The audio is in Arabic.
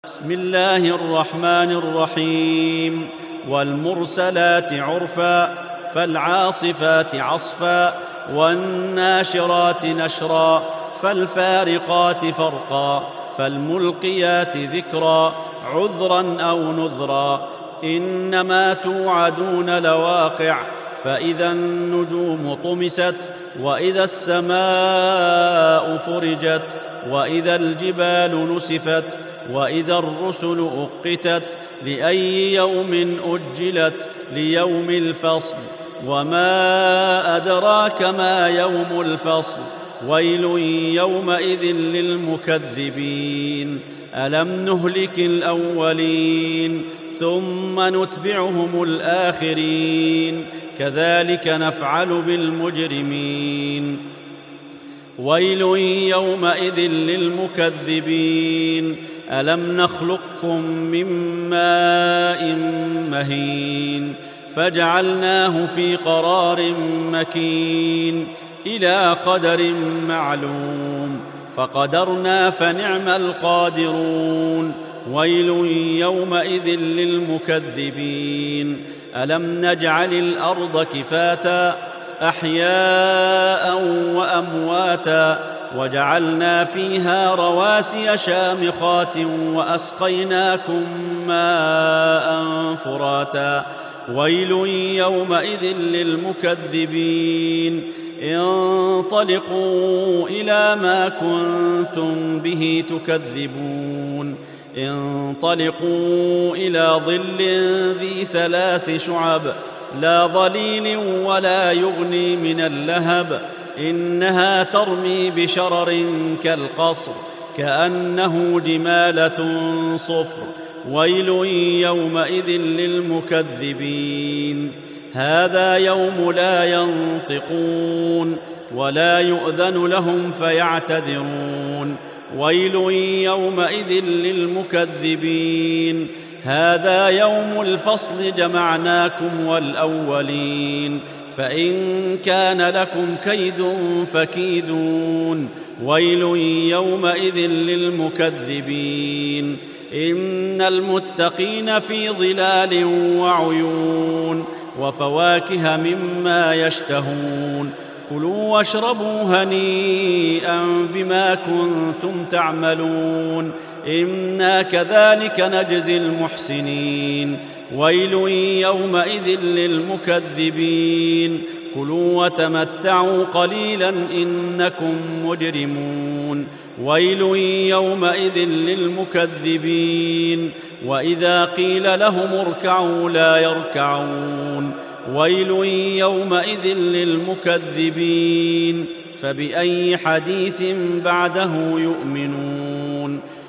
بسم الله الرحمن الرحيم. والمرسلات عرفا فالعاصفات عصفا والناشرات نشرا فالفارقات فرقا فالملقيات ذكرا عذرا أو نذرا إنما توعدون لواقع فإذا النجوم طمست وإذا السماء فرجت وإذا الجبال نسفت وإذا الرسل أقتت لأي يوم أجلت ليوم الفصل وما أدراك ما يوم الفصل ويل يومئذ للمكذبين ألم نهلك الأولين ثم نتبعهم الآخرين كذلك نفعل بالمجرمين ويل يومئذ للمكذبين ألم نخلقكم من ماء مهين فجعلناه في قرار مكين إلى قدر معلوم فقدرنا فنعم القادرون ويل يومئذ للمكذبين ألم نجعل الأرض كفاتا أحياء وأمواتا وجعلنا فيها رواسي شامخات وأسقيناكم ماء فراتا ويل يومئذ للمكذبين انطلقوا إلى ما كنتم به تكذبون انطلقوا إلى ظل ذي 3 شعب لا ظليل ولا يغني من اللهب إنها ترمي بشرر كالقصر كأنه جمالة صفر ويل يومئذ للمكذبين هذا يوم لا ينطقون ولا يؤذن لهم فيعتذرون ويل يومئذ للمكذبين هذا يوم الفصل جمعناكم والأولين فإن كان لكم كيد فكيدون ويل يومئذ للمكذبين إن المتقين في ظلال وعيون وفواكه مما يشتهون كلوا واشربوا هنيئا بما كنتم تعملون إنا كذلك نجزي المحسنين ويل يومئذ للمكذبين كلوا وتمتعوا قليلا إنكم مجرمون ويل يومئذ للمكذبين وإذا قيل لهم اركعوا لا يركعون ويل يومئذ للمكذبين فبأي حديث بعده يؤمنون